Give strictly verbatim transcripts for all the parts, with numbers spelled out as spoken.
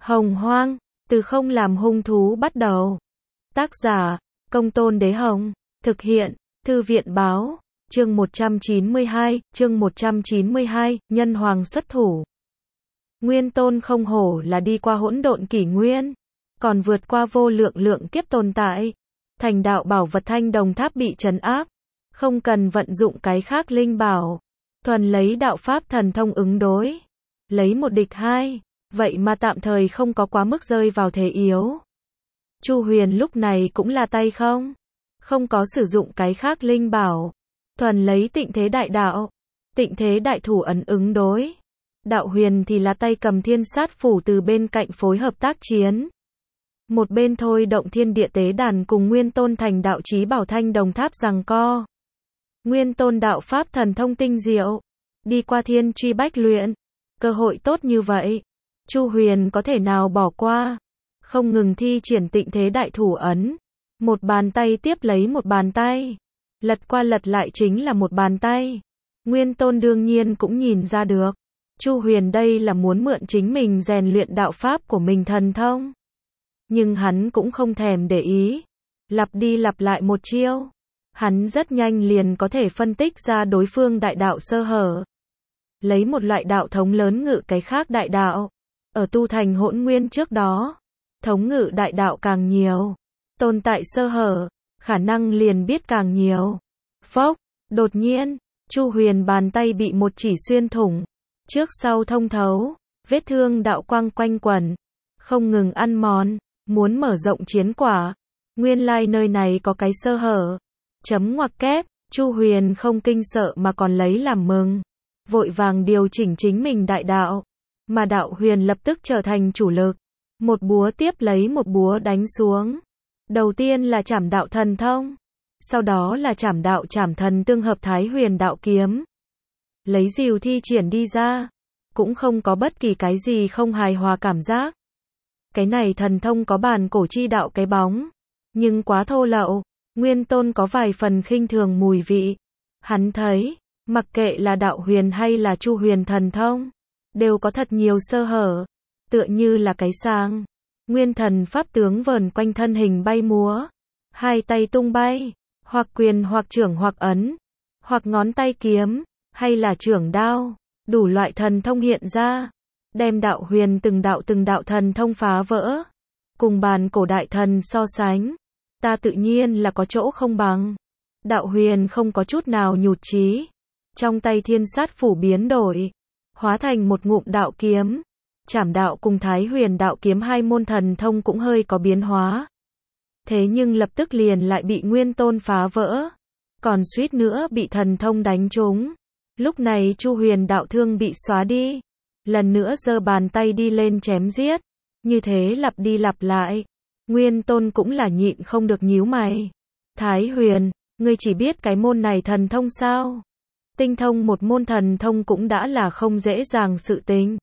Hồng Hoang, từ không làm hung thú bắt đầu. Tác giả, Công Tôn Đế Hồng. Thực hiện, Thư viện Báo. Chương một trăm chín mươi hai, chương một trăm chín mươi hai, Nhân Hoàng xuất thủ. Nguyên Tôn không hổ là đi qua hỗn độn kỷ nguyên, còn vượt qua vô lượng lượng kiếp tồn tại. Thành đạo bảo vật Thanh Đồng Tháp bị trấn áp, không cần vận dụng cái khác linh bảo, thuần lấy đạo pháp thần thông ứng đối. Lấy một địch hai, vậy mà tạm thời không có quá mức rơi vào thế yếu. Chu Huyền lúc này cũng là tay không, không có sử dụng cái khác linh bảo, thuần lấy tịnh thế đại đạo, tịnh thế đại thủ ấn ứng đối. Đạo Huyền thì là tay cầm thiên sát phủ từ bên cạnh phối hợp tác chiến. Một bên thôi động thiên địa tế đàn cùng Nguyên Tôn thành đạo chí bảo Thanh Đồng Tháp giằng co. Nguyên Tôn đạo pháp thần thông tinh diệu, đi qua thiên truy bách luyện, cơ hội tốt như vậy, Chu Huyền có thể nào bỏ qua. Không ngừng thi triển tịnh thế đại thủ ấn, một bàn tay tiếp lấy một bàn tay, lật qua lật lại chính là một bàn tay. Nguyên Tôn đương nhiên cũng nhìn ra được, Chu Huyền đây là muốn mượn chính mình rèn luyện đạo pháp của mình thần thông. Nhưng hắn cũng không thèm để ý, lặp đi lặp lại một chiêu, hắn rất nhanh liền có thể phân tích ra đối phương đại đạo sơ hở. Lấy một loại đạo thống lớn ngự cái khác đại đạo, ở tu thành hỗn nguyên trước đó, thống ngự đại đạo càng nhiều, tồn tại sơ hở, khả năng liền biết càng nhiều. Phốc, đột nhiên, Chu Huyền bàn tay bị một chỉ xuyên thủng, trước sau thông thấu, vết thương đạo quang quanh quẩn, không ngừng ăn mòn, muốn mở rộng chiến quả. Nguyên lai nơi này có cái sơ hở. Chấm ngoặc kép, Chu Huyền không kinh sợ mà còn lấy làm mừng, vội vàng điều chỉnh chính mình đại đạo, mà đạo huyền lập tức trở thành chủ lực, một búa tiếp lấy một búa đánh xuống. Đầu tiên là trảm đạo thần thông, sau đó là trảm đạo trảm thần tương hợp Thái Huyền đạo kiếm. Lấy dìu thi triển đi ra, cũng không có bất kỳ cái gì không hài hòa cảm giác. Cái này thần thông có bản cổ chi đạo cái bóng, nhưng quá thô lậu. Nguyên Tôn có vài phần khinh thường mùi vị. Hắn thấy, mặc kệ là đạo huyền hay là Chu Huyền thần thông, đều có thật nhiều sơ hở, tựa như là cái sang. Nguyên thần pháp tướng vờn quanh thân hình bay múa, hai tay tung bay, hoặc quyền hoặc trưởng hoặc ấn, hoặc ngón tay kiếm, hay là trưởng đao, đủ loại thần thông hiện ra, đem đạo huyền từng đạo từng đạo thần thông phá vỡ. Cùng bàn cổ đại thần so sánh, ta tự nhiên là có chỗ không bằng. Đạo huyền không có chút nào nhụt chí, trong tay thiên sát phủ biến đổi, hóa thành một ngụm đạo kiếm. Trảm đạo cùng Thái Huyền đạo kiếm hai môn thần thông cũng hơi có biến hóa. Thế nhưng lập tức liền lại bị Nguyên Tôn phá vỡ, còn suýt nữa bị thần thông đánh trúng. Lúc này Chu Huyền đạo thương bị xóa đi, lần nữa giơ bàn tay đi lên chém giết, như thế lặp đi lặp lại. Nguyên Tôn cũng là nhịn không được nhíu mày. Thái Huyền, ngươi chỉ biết cái môn này thần thông sao? Tinh thông một môn thần thông cũng đã là không dễ dàng sự tình.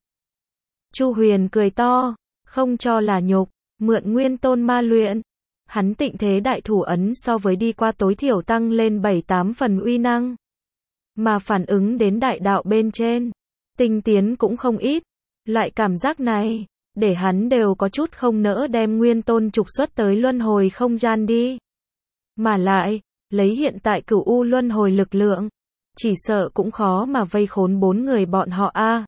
Chu Huyền cười to, không cho là nhục, mượn Nguyên Tôn ma luyện. Hắn tịnh thế đại thủ ấn so với đi qua tối thiểu tăng lên bảy tám phần uy năng. Mà phản ứng đến đại đạo bên trên, tinh tiến cũng không ít. Loại cảm giác này, để hắn đều có chút không nỡ đem Nguyên Tôn trục xuất tới luân hồi không gian đi. Mà lại, lấy hiện tại Cửu U luân hồi lực lượng, chỉ sợ cũng khó mà vây khốn bốn người bọn họ a.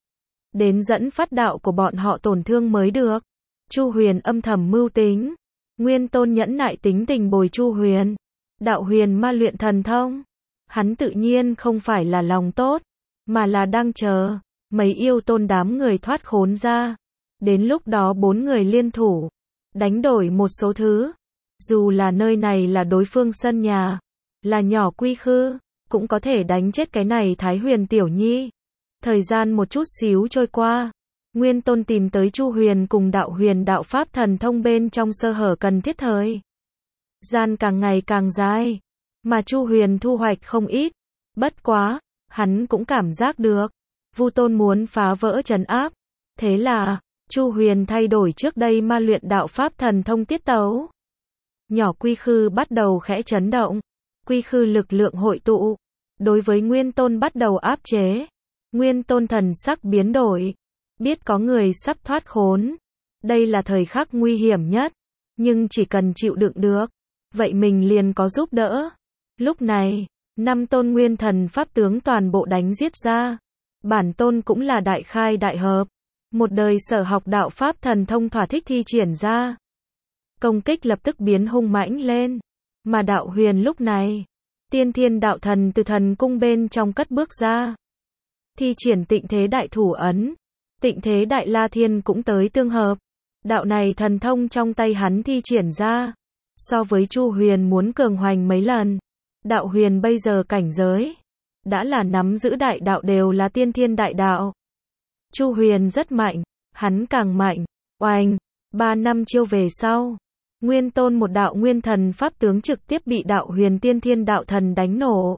Đến dẫn phát đạo của bọn họ tổn thương mới được. Chu Huyền âm thầm mưu tính. Nguyên Tôn nhẫn nại tính tình bồi Chu Huyền. Đạo huyền ma luyện thần thông. Hắn tự nhiên không phải là lòng tốt, mà là đang chờ mấy yêu tôn đám người thoát khốn ra. Đến lúc đó bốn người liên thủ, đánh đổi một số thứ. Dù là nơi này là đối phương sân nhà, là nhỏ quy khư, cũng có thể đánh chết cái này Thái Huyền tiểu nhi. Thời gian một chút xíu trôi qua, Nguyên Tôn tìm tới Chu Huyền cùng đạo huyền đạo pháp thần thông bên trong sơ hở cần thiết thời. Gian càng ngày càng dài, mà Chu Huyền thu hoạch không ít. Bất quá, hắn cũng cảm giác được, Vu Tôn muốn phá vỡ trấn áp. Thế là, Chu Huyền thay đổi trước đây ma luyện đạo pháp thần thông tiết tấu. Nhỏ quy khư bắt đầu khẽ chấn động, quy khư lực lượng hội tụ, đối với Nguyên Tôn bắt đầu áp chế. Nguyên Tôn thần sắc biến đổi, biết có người sắp thoát khốn, Đây là thời khắc nguy hiểm nhất, nhưng chỉ cần chịu đựng được, vậy mình liền có giúp đỡ. Lúc này, năm tôn nguyên thần pháp tướng toàn bộ đánh giết ra. Bản tôn cũng là đại khai đại hợp, một đời sở học đạo pháp thần thông thỏa thích thi triển ra. Công kích lập tức biến hung mãnh lên, mà đạo huyền lúc này, tiên thiên đạo thần từ thần cung bên trong cất bước ra. Thi triển tịnh thế đại thủ ấn, tịnh thế đại la thiên cũng tới tương hợp. Đạo này thần thông trong tay hắn thi triển ra, so với Chu Huyền muốn cường hoành mấy lần. Đạo huyền bây giờ cảnh giới, đã là nắm giữ đại đạo đều là tiên thiên đại đạo. Chu Huyền rất mạnh, hắn càng mạnh. Oanh, ba năm chiêu về sau, Nguyên Tôn một đạo nguyên thần pháp tướng trực tiếp bị đạo huyền tiên thiên đạo thần đánh nổ.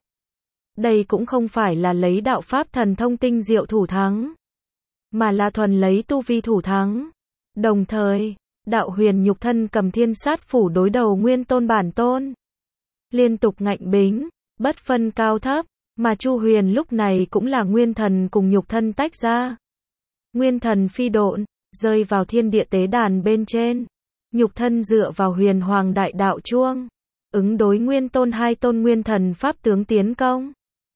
Đây cũng không phải là lấy đạo pháp thần thông tinh diệu thủ thắng, mà là thuần lấy tu vi thủ thắng. Đồng thời, đạo huyền nhục thân cầm thiên sát phủ đối đầu Nguyên Tôn bản tôn. Liên tục ngạnh bính, bất phân cao thấp, mà Chu Huyền lúc này cũng là nguyên thần cùng nhục thân tách ra. Nguyên thần phi độn, rơi vào thiên địa tế đàn bên trên. Nhục thân dựa vào huyền hoàng đại đạo chuông, ứng đối Nguyên Tôn hai tôn nguyên thần pháp tướng tiến công.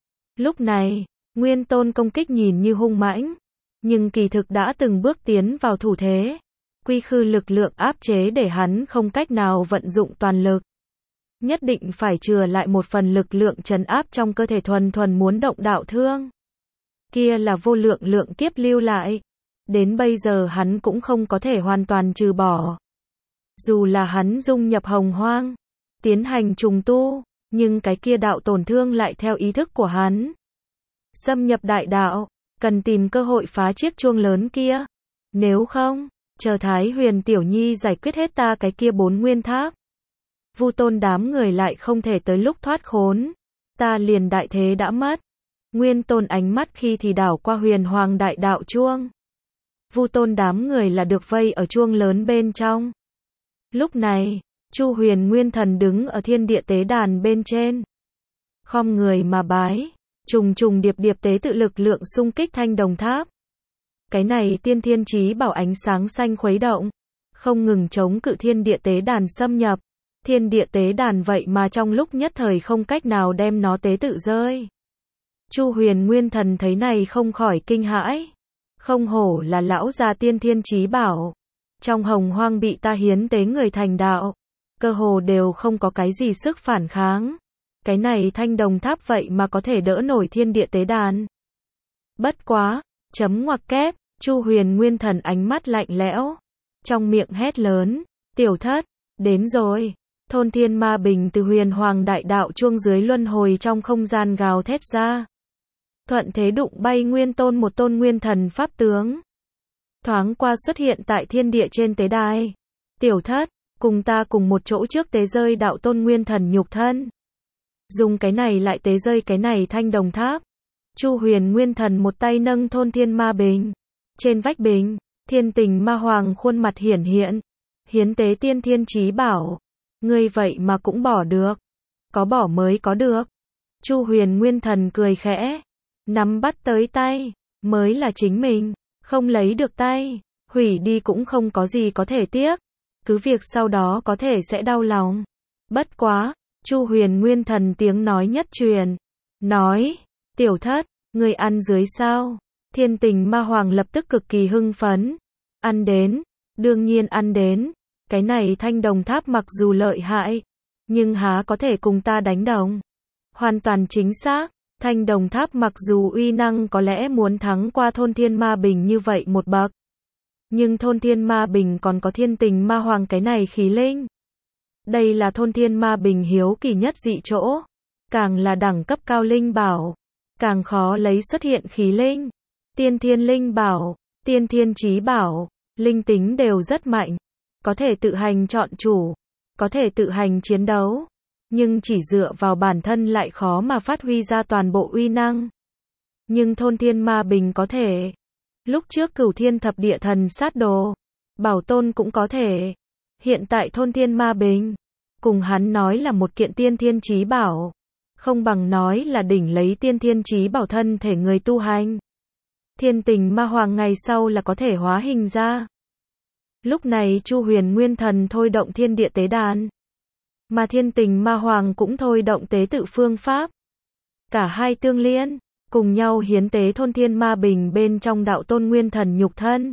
Lúc này, Nguyên Tôn công kích nhìn như hung mãnh, nhưng kỳ thực đã từng bước tiến vào thủ thế. Quy khư lực lượng áp chế để hắn không cách nào vận dụng toàn lực. Nhất định phải chừa lại một phần lực lượng trấn áp trong cơ thể thuần thuần muốn động đạo thương. Kia là vô lượng lượng kiếp lưu lại. Đến bây giờ hắn cũng không có thể hoàn toàn trừ bỏ. Dù là hắn dung nhập hồng hoang, tiến hành trùng tu, nhưng cái kia đạo tổn thương lại theo ý thức của hắn. Xâm nhập đại đạo, cần tìm cơ hội phá chiếc chuông lớn kia. Nếu không, chờ Thái Huyền Tiểu Nhi giải quyết hết ta cái kia bốn nguyên tháp. Vu Tôn đám người lại không thể tới lúc thoát khốn. Ta liền đại thế đã mất. Nguyên Tôn ánh mắt khi thì đảo qua huyền hoàng đại đạo chuông. Vu Tôn đám người là được vây ở chuông lớn bên trong. Lúc này, Chu Huyền Nguyên Thần đứng ở thiên địa tế đàn bên trên. Khom người mà bái, trùng trùng điệp điệp tế tự lực lượng xung kích thanh đồng tháp. Cái này tiên thiên chí bảo ánh sáng xanh khuấy động, không ngừng chống cự thiên địa tế đàn xâm nhập. Thiên địa tế đàn vậy mà trong lúc nhất thời không cách nào đem nó tế tự rơi. Chu Huyền Nguyên Thần thấy này không khỏi kinh hãi. Không hổ là lão già tiên thiên chí bảo. Trong hồng hoang bị ta hiến tế người thành đạo, cơ hồ đều không có cái gì sức phản kháng. Cái này thanh đồng tháp vậy mà có thể đỡ nổi thiên địa tế đàn. Bất quá, chấm ngoặc kép, Chu Huyền Nguyên Thần ánh mắt lạnh lẽo, trong miệng hét lớn, tiểu thất, đến rồi. Thôn thiên ma bình từ huyền hoàng đại đạo chuông dưới luân hồi trong không gian gào thét ra. Thuận thế đụng bay Nguyên Tôn một tôn nguyên thần pháp tướng. Thoáng qua xuất hiện tại thiên địa trên tế đài. Tiểu thất, cùng ta cùng một chỗ trước tế rơi đạo tôn nguyên thần nhục thân. Dùng cái này lại tế rơi cái này thanh đồng tháp. Chu Huyền Nguyên Thần một tay nâng thôn thiên ma bình. Trên vách bình, thiên tình ma hoàng khuôn mặt hiển hiện. Hiến tế tiên thiên chí bảo. Ngươi vậy mà cũng bỏ được. Có bỏ mới có được. Chu Huyền Nguyên Thần cười khẽ. Nắm bắt tới tay, mới là chính mình. Không lấy được tay, hủy đi cũng không có gì có thể tiếc. Cứ việc sau đó có thể sẽ đau lòng. Bất quá, Chu Huyền Nguyên Thần tiếng nói nhất truyền. Nói, tiểu thất, ngươi ăn dưới sao? Thiên tình ma hoàng lập tức cực kỳ hưng phấn. Ăn đến, đương nhiên ăn đến. Cái này thanh đồng tháp mặc dù lợi hại, nhưng há có thể cùng ta đánh đồng. Hoàn toàn chính xác, thanh đồng tháp mặc dù uy năng có lẽ muốn thắng qua thôn thiên ma bình như vậy một bậc. Nhưng thôn thiên ma bình còn có thiên tình ma hoàng cái này khí linh. Đây là thôn thiên ma bình hiếu kỳ nhất dị chỗ. Càng là đẳng cấp cao linh bảo, càng khó lấy xuất hiện khí linh. Tiên thiên linh bảo, tiên thiên chí bảo, linh tính đều rất mạnh. Có thể tự hành chọn chủ, có thể tự hành chiến đấu, nhưng chỉ dựa vào bản thân lại khó mà phát huy ra toàn bộ uy năng. Nhưng thôn thiên ma bình có thể. Lúc trước cửu thiên thập địa thần sát đồ, bảo tôn cũng có thể. Hiện tại thôn thiên ma bình, cùng hắn nói là một kiện tiên thiên chí bảo, không bằng nói là đỉnh lấy tiên thiên chí bảo thân thể người tu hành. Thiên tình ma hoàng ngày sau là có thể hóa hình ra. Lúc này Chu Huyền Nguyên Thần thôi động thiên địa tế đàn, mà Thiên Tình Ma Hoàng cũng thôi động tế tự phương pháp. Cả hai tương liên, cùng nhau hiến tế thôn thiên ma bình bên trong đạo tôn nguyên thần nhục thân.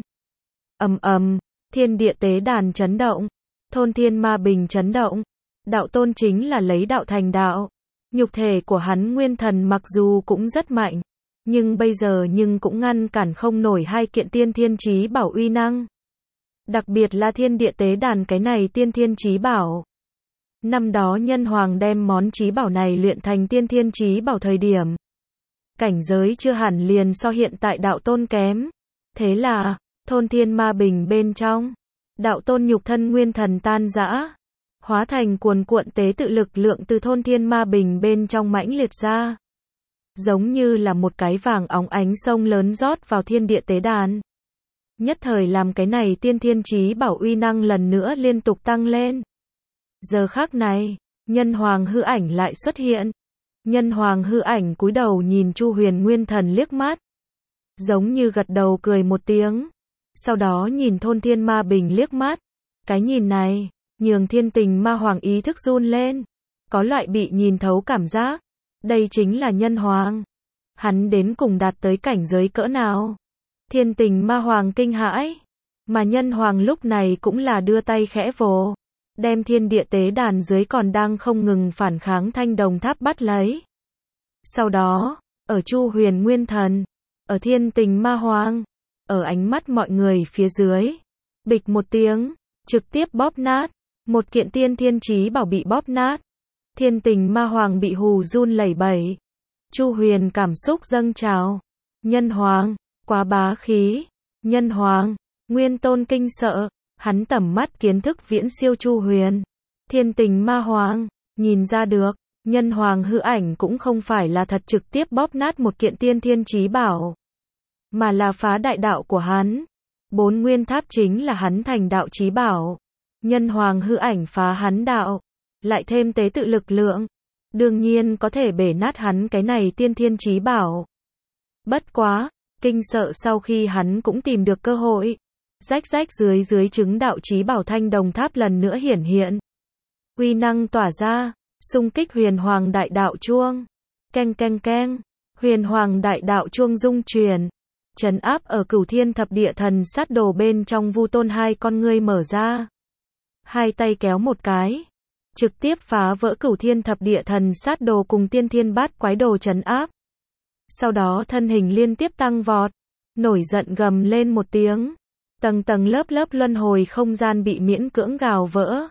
Ầm ầm, thiên địa tế đàn chấn động, thôn thiên ma bình chấn động. Đạo tôn chính là lấy đạo thành đạo. Nhục thể của hắn nguyên thần mặc dù cũng rất mạnh, nhưng bây giờ nhưng cũng ngăn cản không nổi hai kiện tiên thiên chí bảo uy năng. Đặc biệt là thiên địa tế đàn cái này tiên thiên chí bảo. Năm đó Nhân Hoàng đem món chí bảo này luyện thành tiên thiên chí bảo thời điểm, cảnh giới chưa hẳn liền so hiện tại đạo tôn kém. Thế là, thôn thiên ma bình bên trong, đạo tôn nhục thân nguyên thần tan rã, hóa thành cuồn cuộn tế tự lực lượng từ thôn thiên ma bình bên trong mãnh liệt ra. Giống như là một cái vàng óng ánh sông lớn rót vào thiên địa tế đàn. Nhất thời làm cái này tiên thiên chí bảo uy năng lần nữa liên tục tăng lên. Giờ khắc này, Nhân Hoàng hư ảnh lại xuất hiện. Nhân Hoàng hư ảnh cúi đầu nhìn Chu Huyền Nguyên Thần liếc mắt, giống như gật đầu cười một tiếng, sau đó nhìn thôn thiên ma bình liếc mắt. Cái nhìn này, nhường Thiên Tình Ma Hoàng ý thức run lên, có loại bị nhìn thấu cảm giác. Đây chính là Nhân Hoàng. Hắn đến cùng đạt tới cảnh giới cỡ nào? Thiên Tình Ma Hoàng kinh hãi, mà Nhân Hoàng lúc này cũng là đưa tay khẽ vồ, đem thiên địa tế đàn dưới còn đang không ngừng phản kháng thanh đồng tháp bắt lấy. Sau đó, ở Chu Huyền Nguyên Thần, ở Thiên Tình Ma Hoàng, ở ánh mắt mọi người phía dưới, bịch một tiếng, trực tiếp bóp nát, một kiện tiên thiên chí bảo bị bóp nát. Thiên Tình Ma Hoàng bị hù run lẩy bẩy. Chu Huyền cảm xúc dâng trào. Nhân Hoàng, quá bá khí. Nhân Hoàng, Nguyên Tôn kinh sợ, hắn tầm mắt kiến thức viễn siêu Chu Huyền. Thiên Tình Ma Hoàng, nhìn ra được, Nhân Hoàng hư ảnh cũng không phải là thật trực tiếp bóp nát một kiện tiên thiên chí bảo, mà là phá đại đạo của hắn. Bốn nguyên tháp chính là hắn thành đạo chí bảo. Nhân Hoàng hư ảnh phá hắn đạo, lại thêm tế tự lực lượng, đương nhiên có thể bể nát hắn cái này tiên thiên chí bảo. Bất quá, kinh sợ sau khi hắn cũng tìm được cơ hội, rách rách dưới dưới chứng đạo chí bảo thanh đồng tháp lần nữa hiển hiện. Uy năng tỏa ra, xung kích huyền hoàng đại đạo chuông. Keng keng keng, huyền hoàng đại đạo chuông rung chuyển, trấn áp ở Cửu Thiên Thập Địa Thần Sát Đồ bên trong. Vu Tôn hai con ngươi mở ra, hai tay kéo một cái, trực tiếp phá vỡ Cửu Thiên Thập Địa Thần Sát Đồ cùng Tiên Thiên Bát Quái Đồ trấn áp. Sau đó thân hình liên tiếp tăng vọt, nổi giận gầm lên một tiếng, tầng tầng lớp lớp luân hồi không gian bị miễn cưỡng gào vỡ.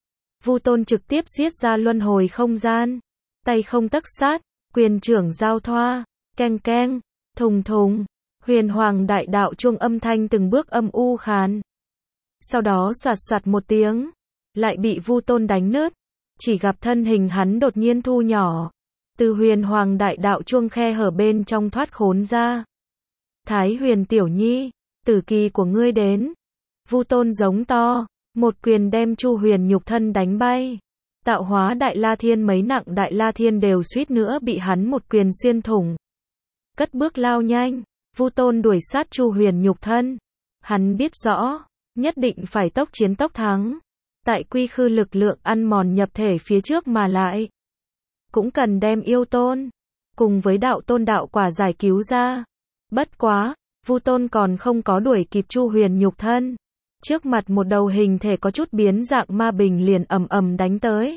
Vu Tôn trực tiếp giết ra luân hồi không gian, tay không tấc sát, quyền trưởng giao thoa, keng keng, thùng thùng, huyền hoàng đại đạo chuông âm thanh từng bước âm u khàn. Sau đó soạt soạt một tiếng, lại bị Vu Tôn đánh nứt, chỉ gặp thân hình hắn đột nhiên thu nhỏ, từ huyền hoàng đại đạo chuông khe hở bên trong thoát khốn ra. Thái Huyền tiểu nhi, tử kỳ của ngươi đến. Vu Tôn giống to, một quyền đem Chu Huyền nhục thân đánh bay. Tạo hóa Đại La Thiên mấy nặng Đại La Thiên đều suýt nữa bị hắn một quyền xuyên thủng. Cất bước lao nhanh, Vu Tôn đuổi sát Chu Huyền nhục thân. Hắn biết rõ, nhất định phải tốc chiến tốc thắng. Tại quy khư lực lượng ăn mòn nhập thể phía trước mà lại, cũng cần đem yêu tôn, cùng với đạo tôn đạo quả giải cứu ra. Bất quá, Vu Tôn còn không có đuổi kịp Chu Huyền nhục thân. Trước mặt một đầu hình thể có chút biến dạng ma bình liền ầm ầm đánh tới.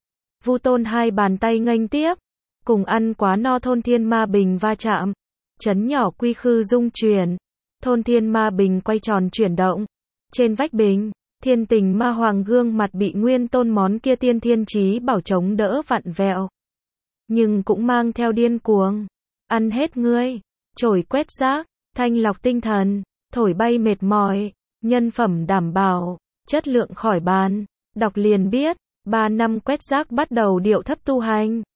Vu Tôn hai bàn tay nghênh tiếp, cùng ăn quá no thôn thiên ma bình va chạm. Chấn nhỏ quy khư rung chuyển, thôn thiên ma bình quay tròn chuyển động. Trên vách bình, Thiên Tình Ma Hoàng gương mặt bị Nguyên Tôn món kia tiên thiên chí bảo chống đỡ vặn vẹo, nhưng cũng mang theo điên cuồng. Ăn hết ngươi, chổi quét rác, thanh lọc tinh thần, thổi bay mệt mỏi, nhân phẩm đảm bảo, chất lượng khỏi bàn. Đọc liền biết, ba năm quét rác bắt đầu điệu thấp tu hành.